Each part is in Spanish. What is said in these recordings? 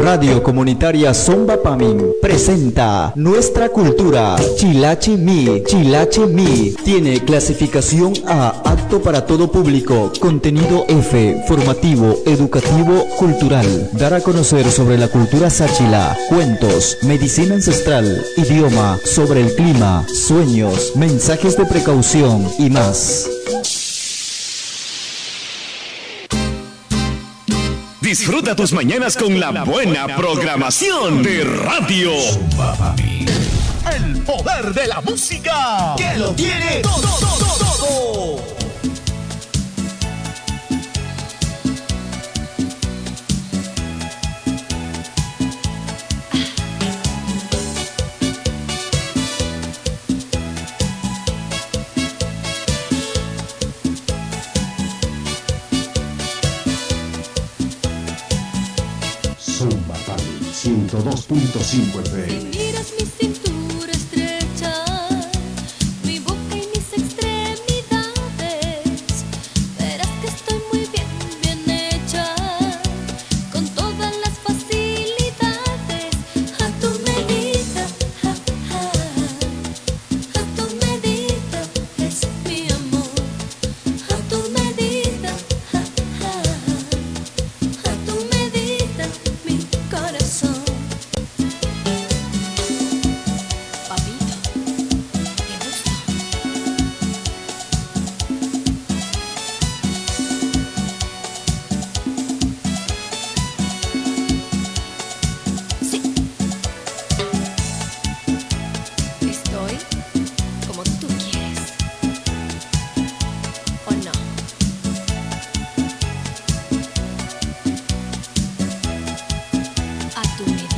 Radio Comunitaria Zomba Pamin presenta Nuestra Cultura. Chilache Mi, Chilache Mi. Tiene clasificación A, apto para todo público. Contenido F, formativo, educativo, cultural. Dar a conocer sobre la cultura sáchila, cuentos, medicina ancestral, idioma, sobre el clima, sueños, mensajes de precaución y más. Disfruta tus mañanas con la buena programación de Radio Zomba Pamin. El poder de la música que lo tiene todo. Zomba Pamin 102.5 FM. Si miras mi cintura estrecha, mi boca y mis extremidades, verás que estoy muy bien hecha, con todas las facilidades, a tu medida, a tu medida, es mi amor, a tu medida, a tu medida, mi corazón. Papito, ¿te gusta? Sí. Estoy como tú quieres. ¿O no? A tu medida.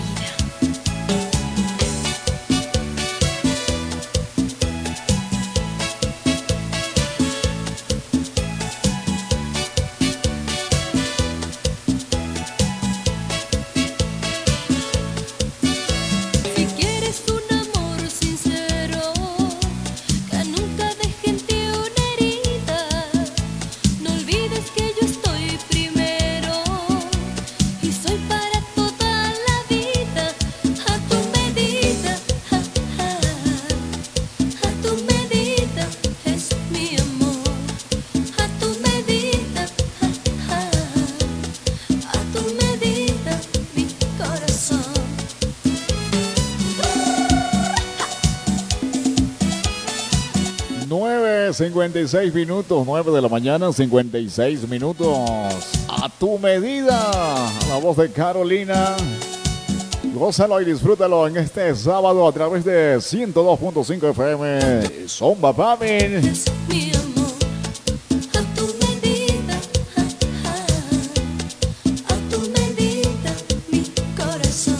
Si quieres un amor sincero, que nunca deje en ti una herida, no olvides que yo estoy primero y soy para toda la vida, a tu medida, a tu medida, es mi amor, a tu medida, a tu medida, mi corazón. 9:56 minutos, 9 de la mañana, 56 minutos. A tu medida, la voz de Carolina. Gózalo y disfrútalo en este sábado a través de 102.5 FM. Zomba Pamin. Es mi amor, a tu medida, a tu medida, mi corazón.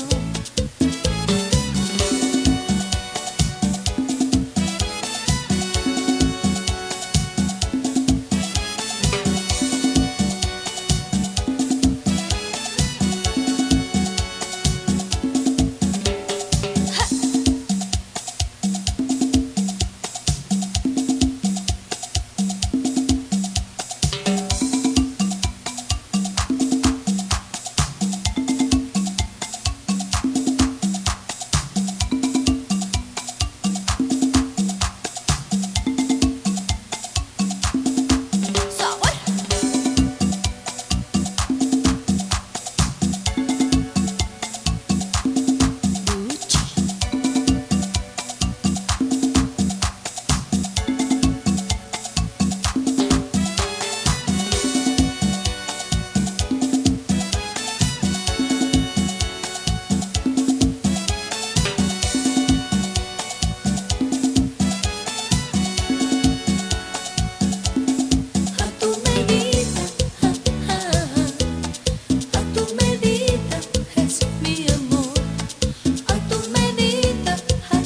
Sabor. Gucci. A tu medida, a tu medida, es mi amor, a tu medida,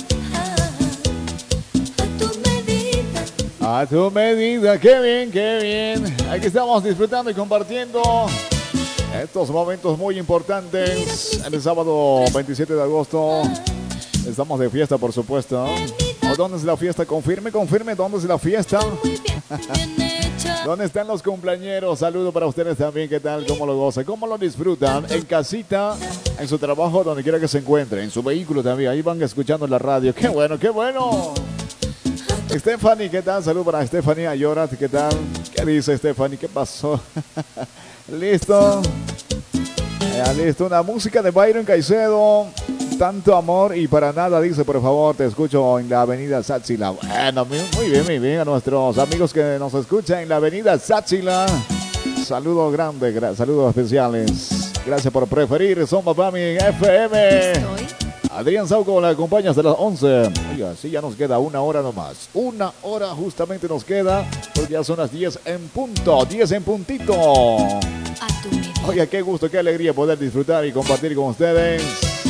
a tu medida. A tu medida, qué bien, qué bien. Aquí estamos disfrutando y compartiendo estos momentos muy importantes. El sábado 27 de agosto estamos de fiesta, por supuesto. ¿O dónde es la fiesta? Confirme, ¿dónde es la fiesta? Muy bien hecha. ¿Dónde están los cumpleañeros? Saludo para ustedes también. ¿Qué tal? ¿Cómo lo gozan? ¿Cómo lo disfrutan? En casita, en su trabajo, donde quiera que se encuentre, en su vehículo también. Ahí van escuchando la radio. ¡Qué bueno, qué bueno! Stephanie, ¿qué tal? Salud para Stephanie Ayorat, ¿qué tal? ¿Qué dice Stephanie? ¿Qué pasó? ¿Listo? Listo, una música de Byron Caicedo. Tanto amor y para nada, dice, por favor, te escucho en la avenida Sáchila. Bueno, muy bien a nuestros amigos que nos escuchan en la avenida Sáchila. Saludos grandes, saludos especiales. Gracias por preferir Zomba Pami FM. Adrián Sauco, la acompaña hasta las 11. Oiga, sí, ya nos queda una hora nomás. Una hora justamente nos queda, porque ya son las 10 en punto, 10 en puntito. Oiga, qué gusto, qué alegría poder disfrutar y compartir con ustedes.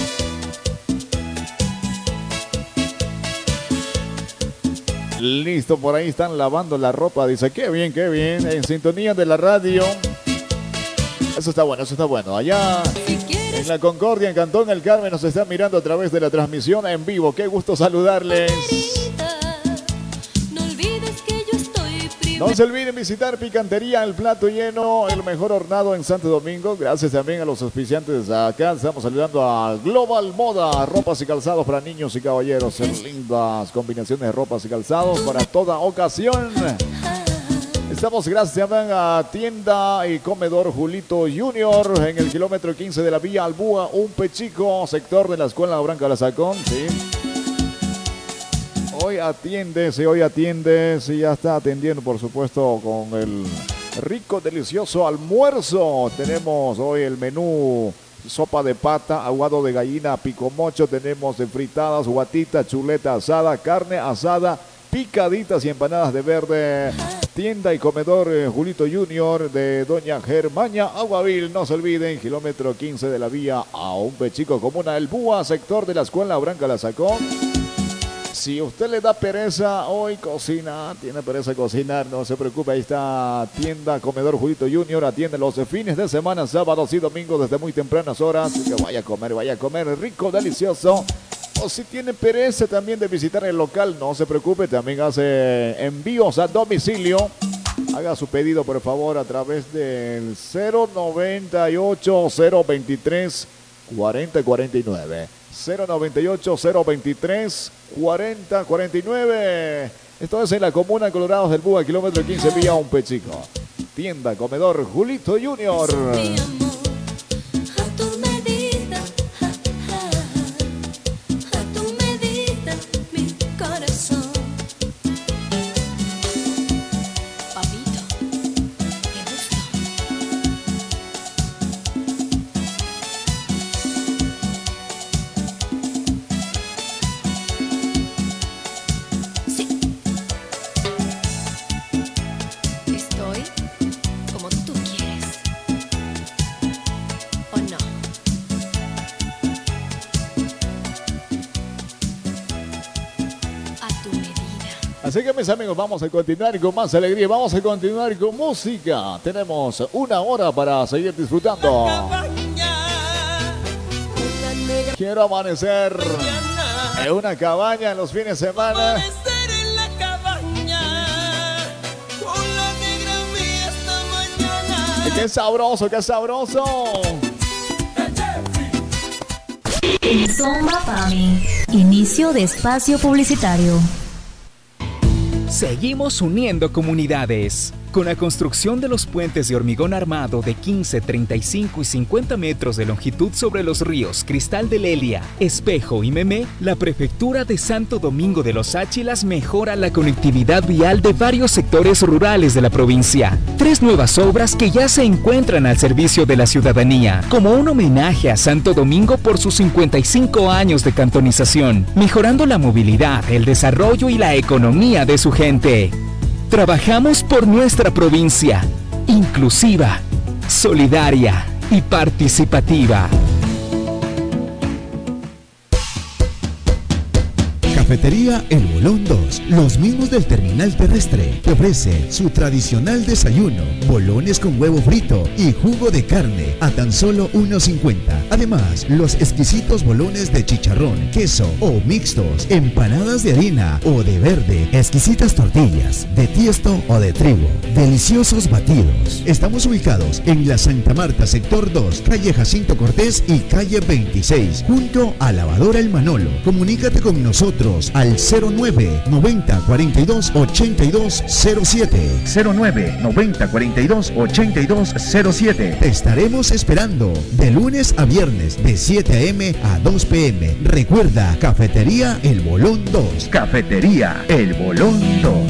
Listo, por ahí están lavando la ropa. Dice, qué bien, en sintonía de la radio. Eso está bueno. Allá en la Concordia, en Cantón El Carmen, nos están mirando a través de la transmisión en vivo. Qué gusto saludarles. No se olviden visitar Picantería El Plato Lleno, el mejor hornado en Santo Domingo. Gracias también a los auspiciantes acá. Estamos saludando a Global Moda, ropas y calzados para niños y caballeros. Lindas combinaciones de ropas y calzados para toda ocasión. Estamos gracias también a Tienda y Comedor Julito Junior en el kilómetro 15 de la Vía Albúa, un Pechico, sector de la Escuela Branca La Sacón. Sí. Hoy atiende, sí, ya está atendiendo, por supuesto, con el rico, delicioso almuerzo. Tenemos hoy el menú: sopa de pata, aguado de gallina, picomocho, tenemos fritadas, guatita, chuleta asada, carne asada, picaditas y empanadas de verde. Tienda y Comedor Julito Junior de Doña Germania Aguavil. No se olviden, kilómetro 15 de la Vía a un Pechico, comuna El Búa, sector de la Escuela Branca La Sacón. Si usted le da pereza hoy cocinar, tiene pereza de cocinar, no se preocupe, ahí está Tienda Comedor Julito Junior, atiende los fines de semana, sábados y domingos desde muy tempranas horas. Que vaya a comer rico, delicioso. O si tiene pereza también de visitar el local, no se preocupe, también hace envíos a domicilio. Haga su pedido, por favor, a través del 098 023 4049. 098-023 4049. Esto es en la comuna Colorados del Búa, kilómetro 15, Vía Un Pechico. Tienda Comedor Julito Junior. Así que mis amigos, vamos a continuar con más alegría, vamos a continuar con música. Tenemos una hora para seguir disfrutando. Quiero amanecer en una cabaña en los fines de semana. ¡Qué sabroso, qué sabroso! En Zomba Pami, inicio de espacio publicitario. Seguimos uniendo comunidades. Con la construcción de los puentes de hormigón armado de 15, 35 y 50 metros de longitud sobre los ríos Cristal de Lelia, Espejo y Memé, la Prefectura de Santo Domingo de los Áchilas mejora la conectividad vial de varios sectores rurales de la provincia. 3 nuevas obras que ya se encuentran al servicio de la ciudadanía, como un homenaje a Santo Domingo por sus 55 años de cantonización, mejorando la movilidad, el desarrollo y la economía de su gente. Trabajamos por nuestra provincia, inclusiva, solidaria y participativa. Cafetería El Bolón 2, los mismos del terminal terrestre, te ofrece su tradicional desayuno, bolones con huevo frito y jugo de carne a tan solo $1.50. Además, los exquisitos bolones de chicharrón, queso o mixtos, empanadas de harina o de verde, exquisitas tortillas de tiesto o de trigo, deliciosos batidos. Estamos ubicados en la Santa Marta, sector 2, calle Jacinto Cortés y calle 26, junto a Lavadora El Manolo. Comunícate con nosotros al 09 90 42 82 07. 09 90 42 82 07. Te estaremos esperando de lunes a viernes de 7 a.m. a 2 p.m. Recuerda, Cafetería El Bolón 2. Cafetería El Bolón 2.